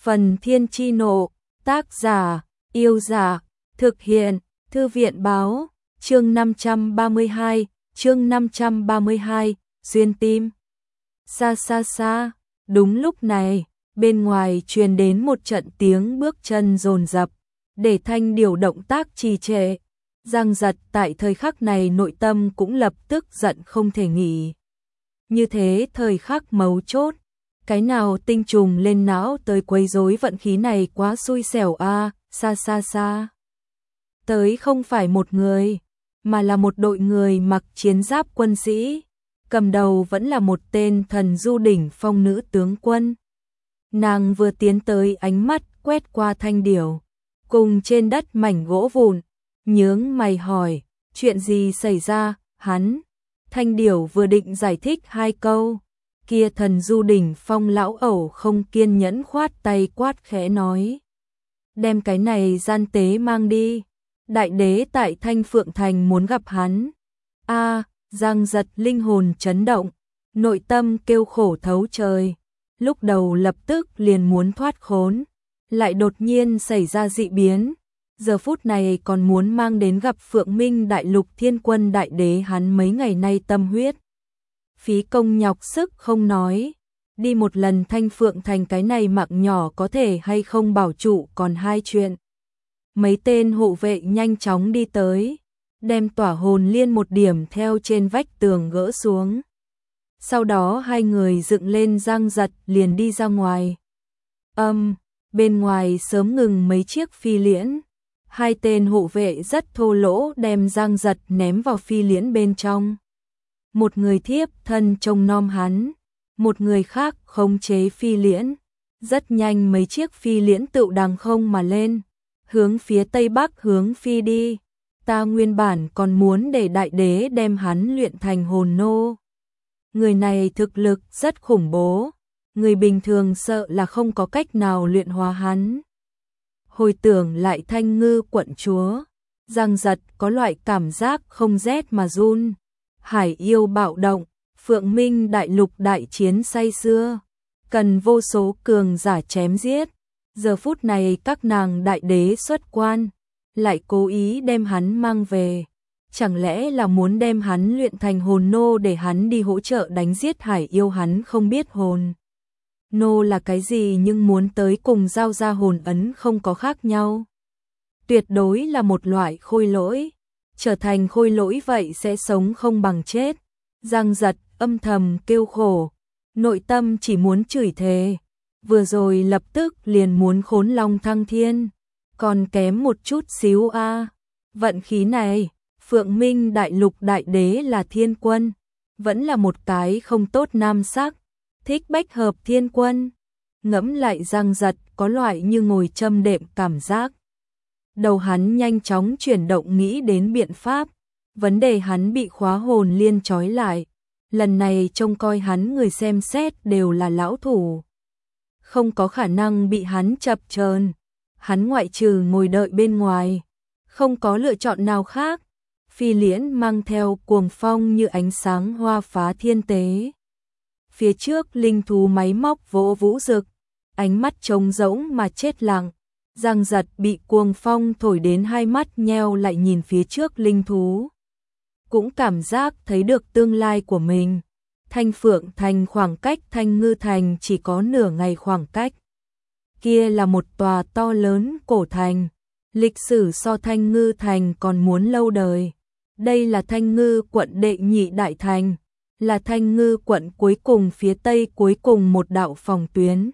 Phần Thiên Chi Nộ, tác giả, Yêu Giả, thực hiện, Thư viện Báo, chương 532, Xuyên Tim. Xa xa xa, đúng lúc này, bên ngoài truyền đến một trận tiếng bước chân dồn dập, để Thanh Điều động tác trì trệ. Giang Giật tại thời khắc này nội tâm cũng lập tức giận không thể nghỉ. Như thế thời khắc mấu chốt, cái nào tinh trùng lên não tới quấy rối vận khí này quá xui xẻo a, xa xa xa. Tới không phải một người, mà là một đội người mặc chiến giáp quân sĩ, cầm đầu vẫn là một tên thần du đỉnh phong nữ tướng quân. Nàng vừa tiến tới ánh mắt quét qua Thanh Điểu, cùng trên đất mảnh gỗ vụn, nhướng mày hỏi, chuyện gì xảy ra, hắn. Thanh Điểu vừa định giải thích hai câu, kia thần du đỉnh phong lão ẩu không kiên nhẫn khoát tay quát khẽ nói. Đem cái này gian tế mang đi, đại đế tại Thanh Phượng Thành muốn gặp hắn. Giang Giật linh hồn chấn động, nội tâm kêu khổ thấu trời, lúc đầu lập tức liền muốn thoát khốn, lại đột nhiên xảy ra dị biến. Giờ phút này còn muốn mang đến gặp Phượng Minh Đại Lục Thiên Quân Đại Đế hắn mấy ngày nay tâm huyết. Phí công nhọc sức không nói, đi một lần Thanh Phượng Thành cái này mạng nhỏ có thể hay không bảo trụ còn hai chuyện. Mấy tên hộ vệ nhanh chóng đi tới, đem tỏa hồn liên một điểm theo trên vách tường gỡ xuống. Sau đó hai người dựng lên Giang Giật liền đi ra ngoài. Bên ngoài sớm ngừng mấy chiếc phi liễn. Hai tên hộ vệ rất thô lỗ đem Giang Giật ném vào phi liễn bên trong. Một người thiếp thân trông nom hắn, một người khác khống chế phi liễn. Rất nhanh mấy chiếc phi liễn tự đằng không mà lên, hướng phía tây bắc hướng phi đi. Ta nguyên bản còn muốn để đại đế đem hắn luyện thành hồn nô. Người này thực lực rất khủng bố, người bình thường sợ là không có cách nào luyện hóa hắn. Hồi tưởng lại Thanh Ngư quận chúa, Giang Giật có loại cảm giác không rét mà run. Hải yêu bạo động, Phượng Minh Đại Lục đại chiến say xưa, cần vô số cường giả chém giết. Giờ phút này các nàng đại đế xuất quan, lại cố ý đem hắn mang về. Chẳng lẽ là muốn đem hắn luyện thành hồn nô để hắn đi hỗ trợ đánh giết hải yêu? Hắn không biết hồn nô là cái gì nhưng muốn tới cùng giao ra hồn ấn không có khác nhau. Tuyệt đối là một loại khôi lỗi, trở thành khôi lỗi vậy sẽ sống không bằng chết. Giang Giật âm thầm kêu khổ, nội tâm chỉ muốn chửi thề. Vừa rồi lập tức liền muốn khốn long thăng thiên, còn kém một chút xíu a. Vận khí này, Phượng Minh Đại Lục Đại Đế là thiên quân, vẫn là một cái không tốt nam sắc, thích bách hợp thiên quân. Ngẫm lại Giang Giật có loại như ngồi châm đệm cảm giác. Đầu hắn nhanh chóng chuyển động nghĩ đến biện pháp, vấn đề hắn bị khóa hồn liên trói lại. Lần này trông coi hắn người xem xét đều là lão thủ, không có khả năng bị hắn chập chờn. Hắn ngoại trừ ngồi đợi bên ngoài, không có lựa chọn nào khác. Phi liễn mang theo cuồng phong như ánh sáng hoa phá thiên tế. Phía trước linh thú máy móc vỗ vũ rực, ánh mắt trống rỗng mà chết lặng. Giang Giật bị cuồng phong thổi đến hai mắt nheo lại nhìn phía trước linh thú. Cũng cảm giác thấy được tương lai của mình. Thanh Phượng Thành khoảng cách Thanh Ngư Thành chỉ có nửa ngày khoảng cách. Kia là một tòa to lớn cổ thành, lịch sử so Thanh Ngư Thành còn muốn lâu đời. Đây là Thanh Ngư quận đệ nhị đại thành, là Thanh Ngư quận cuối cùng phía tây cuối cùng một đạo phòng tuyến.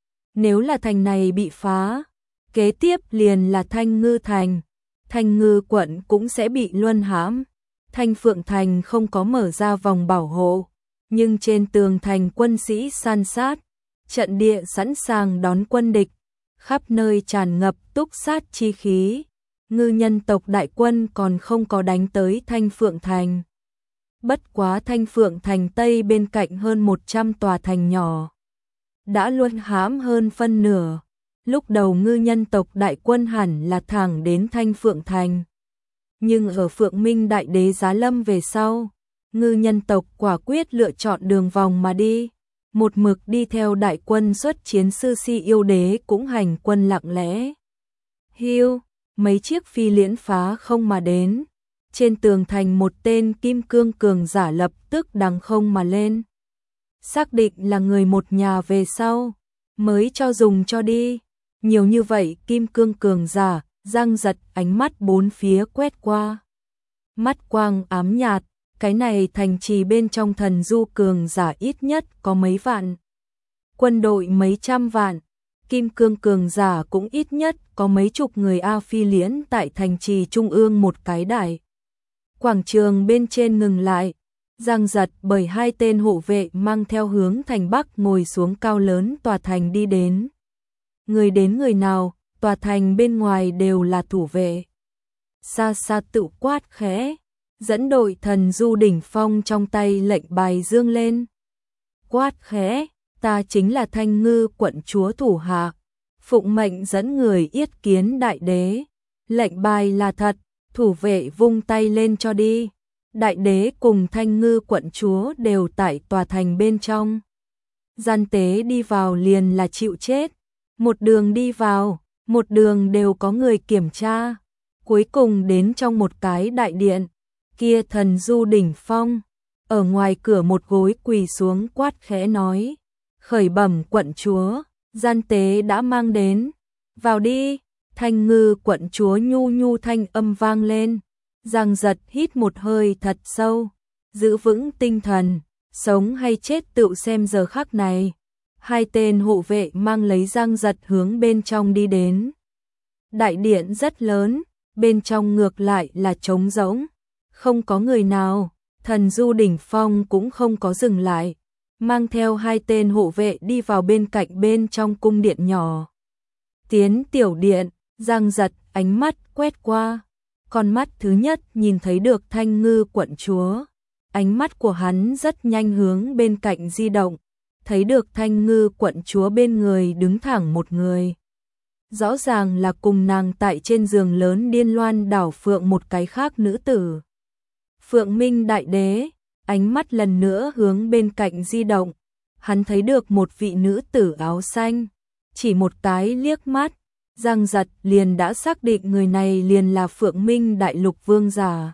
Nếu là thành này bị phá, kế tiếp liền là Thanh Ngư Thành, Thanh Ngư quận cũng sẽ bị luân hãm. Thanh Phượng Thành không có mở ra vòng bảo hộ, nhưng trên tường thành quân sĩ san sát, trận địa sẵn sàng đón quân địch, khắp nơi tràn ngập túc sát chi khí. Ngư nhân tộc đại quân còn không có đánh tới Thanh Phượng Thành. Bất quá Thanh Phượng Thành Tây bên cạnh hơn 100 tòa thành nhỏ đã luân hãm hơn phân nửa. Lúc đầu ngư nhân tộc đại quân hẳn là thẳng đến Thanh Phượng Thành, nhưng ở Phượng Minh Đại Đế giáng lâm về sau, ngư nhân tộc quả quyết lựa chọn đường vòng mà đi. một mực đi theo đại quân xuất chiến sư si yêu đế cũng hành quân lặng lẽ. Hiu, mấy chiếc phi liễn phá không mà đến, trên tường thành một tên kim cương cường giả lập tức đằng không mà lên. Xác định là người một nhà về sau, mới cho dùng cho đi. Nhiều như vậy kim cương cường giả, Giang Giật ánh mắt bốn phía quét qua. Mắt quang ám nhạt, cái này thành trì bên trong thần du cường giả ít nhất có mấy vạn. Quân đội mấy trăm vạn, kim cương cường giả cũng ít nhất có mấy chục người. A phi liễn tại thành trì trung ương một cái đại quảng trường bên trên ngừng lại. Giang Giật bởi hai tên hộ vệ mang theo hướng thành bắc ngồi xuống cao lớn tòa thành đi đến. Người đến người nào, tòa thành bên ngoài đều là thủ vệ. Xa xa tự quát khẽ, dẫn đội thần du đỉnh phong trong tay lệnh bài dương lên. Quát khẽ, ta chính là Thanh Ngư quận chúa thủ hạ, phụng mệnh dẫn người yết kiến đại đế. Lệnh bài là thật, thủ vệ vung tay lên cho đi. Đại đế cùng Thanh Ngư quận chúa đều tại tòa thành bên trong. Gian tế đi vào liền là chịu chết. Một đường đi vào, một đường đều có người kiểm tra. Cuối cùng đến trong một cái đại điện, kia thần du đỉnh phong, ở ngoài cửa một gối quỳ xuống quát khẽ nói: khởi bẩm quận chúa, gian tế đã mang đến, vào đi. Thanh Ngư quận chúa nhu nhu thanh âm vang lên. Giang Giật hít một hơi thật sâu, giữ vững tinh thần, sống hay chết tự xem giờ khắc này. Hai tên hộ vệ mang lấy Giang Giật hướng bên trong đi đến. Đại điện rất lớn, bên trong ngược lại là trống rỗng, không có người nào. Thần du đỉnh phong cũng không có dừng lại, mang theo hai tên hộ vệ đi vào bên cạnh bên trong cung điện nhỏ. Tiến tiểu điện, Giang Giật ánh mắt quét qua, con mắt thứ nhất nhìn thấy được Thanh Ngư quận chúa. Ánh mắt của hắn rất nhanh hướng bên cạnh di động, thấy được Thanh Ngư quận chúa bên người đứng thẳng một người. Rõ ràng là cùng nàng tại trên giường lớn điên loan đảo phượng một cái khác nữ tử. Phượng Minh đại đế, ánh mắt lần nữa hướng bên cạnh di động, hắn thấy được một vị nữ tử áo xanh, chỉ một cái liếc mắt, Giang Giật liền đã xác định người này liền là Phượng Minh đại lục vương giả.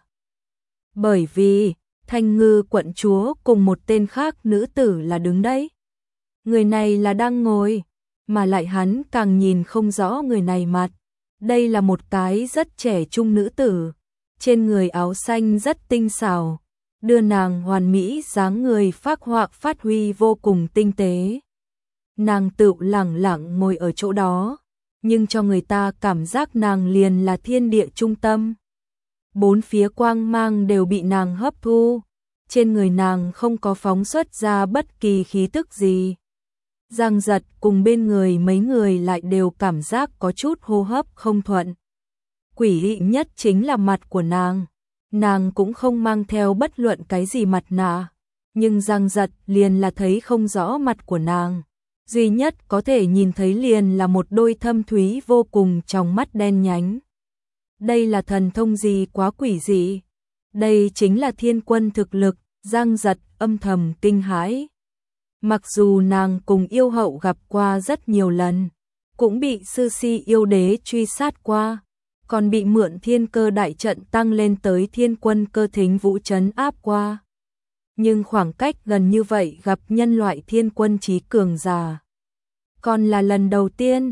Bởi vì Thanh Ngư quận chúa cùng một tên khác nữ tử là đứng đấy. Người này là đang ngồi, mà lại hắn càng nhìn không rõ người này mặt. Đây là một cái rất trẻ trung nữ tử, trên người áo xanh rất tinh xảo, đưa nàng hoàn mỹ dáng người phác họa phát huy vô cùng tinh tế. Nàng tự lẳng lặng ngồi ở chỗ đó, nhưng cho người ta cảm giác nàng liền là thiên địa trung tâm. Bốn phía quang mang đều bị nàng hấp thu, trên người nàng không có phóng xuất ra bất kỳ khí tức gì. Giang Giật cùng bên người mấy người lại đều cảm giác có chút hô hấp không thuận. Quỷ dị nhất chính là mặt của nàng cũng không mang theo bất luận cái gì mặt nạ, nhưng Giang Giật liền là thấy không rõ mặt của nàng. Duy nhất có thể nhìn thấy liền là một đôi thâm thúy vô cùng trong mắt đen nhánh. Đây là thần thông gì quá quỷ dị? Đây chính là thiên quân thực lực, Giang Giật âm thầm kinh hãi. Mặc dù nàng cùng yêu hậu gặp qua rất nhiều lần, cũng bị sư si yêu đế truy sát qua, còn bị mượn thiên cơ đại trận tăng lên tới thiên quân cơ thính vũ trấn áp qua. Nhưng khoảng cách gần như vậy gặp nhân loại thiên quân trí cường giả, còn là lần đầu tiên.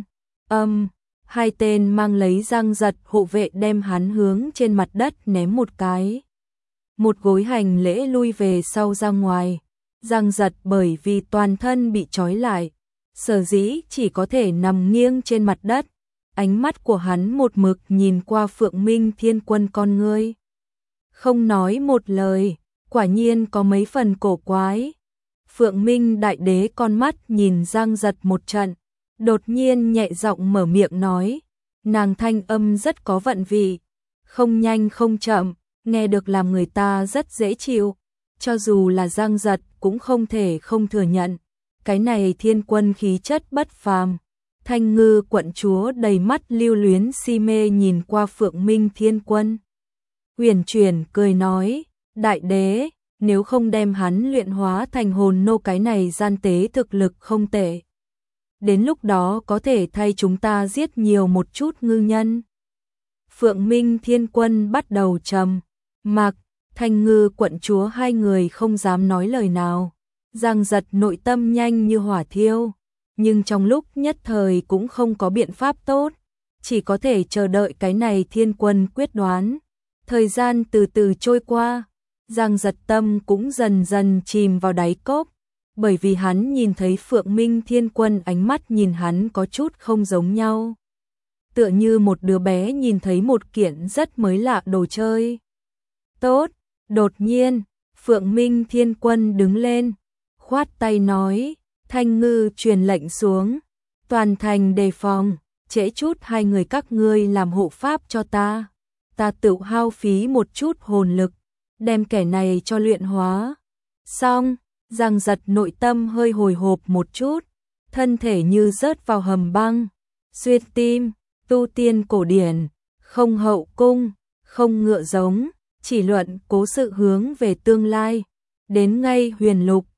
Hai tên mang lấy Giang Giật hộ vệ đem hắn hướng trên mặt đất ném một cái. Một gối hành lễ lui về sau ra ngoài. Giang Giật bởi vì toàn thân bị trói lại, sở dĩ chỉ có thể nằm nghiêng trên mặt đất. Ánh mắt của hắn một mực nhìn qua Phượng Minh thiên quân con ngươi, không nói một lời, quả nhiên có mấy phần cổ quái. Phượng Minh đại đế con mắt nhìn Giang Giật một trận, đột nhiên nhẹ giọng mở miệng nói, nàng thanh âm rất có vận vị, không nhanh không chậm, nghe được làm người ta rất dễ chịu. Cho dù là Giang Giật cũng không thể không thừa nhận, cái này thiên quân khí chất bất phàm. Thanh Ngư quận chúa đầy mắt lưu luyến si mê nhìn qua Phượng Minh thiên quân. Huyền chuyển cười nói, đại đế, nếu không đem hắn luyện hóa thành hồn nô, cái này gian tế thực lực không tệ. Đến lúc đó có thể thay chúng ta giết nhiều một chút ngư nhân. Phượng Minh Thiên Quân bắt đầu trầm mặc, Thanh Ngư quận chúa hai người không dám nói lời nào. Giang Giật nội tâm nhanh như hỏa thiêu, nhưng trong lúc nhất thời cũng không có biện pháp tốt, chỉ có thể chờ đợi cái này Thiên Quân quyết đoán. Thời gian từ từ trôi qua, Giang Giật tâm cũng dần dần chìm vào đáy cốc, bởi vì hắn nhìn thấy Phượng Minh Thiên Quân ánh mắt nhìn hắn có chút không giống nhau. Tựa như một đứa bé nhìn thấy một kiện rất mới lạ đồ chơi. Tốt, đột nhiên, Phượng Minh Thiên Quân đứng lên, khoát tay nói, Thanh Ngư truyền lệnh xuống, toàn thành đề phòng, trễ chút hai người các ngươi làm hộ pháp cho ta tự hao phí một chút hồn lực, đem kẻ này cho luyện hóa. Xong, Giang Giật nội tâm hơi hồi hộp một chút, thân thể như rớt vào hầm băng, xuyên tim, tu tiên cổ điển, không hậu cung, không ngựa giống, chỉ luận cố sự hướng về tương lai, đến ngay huyền lục,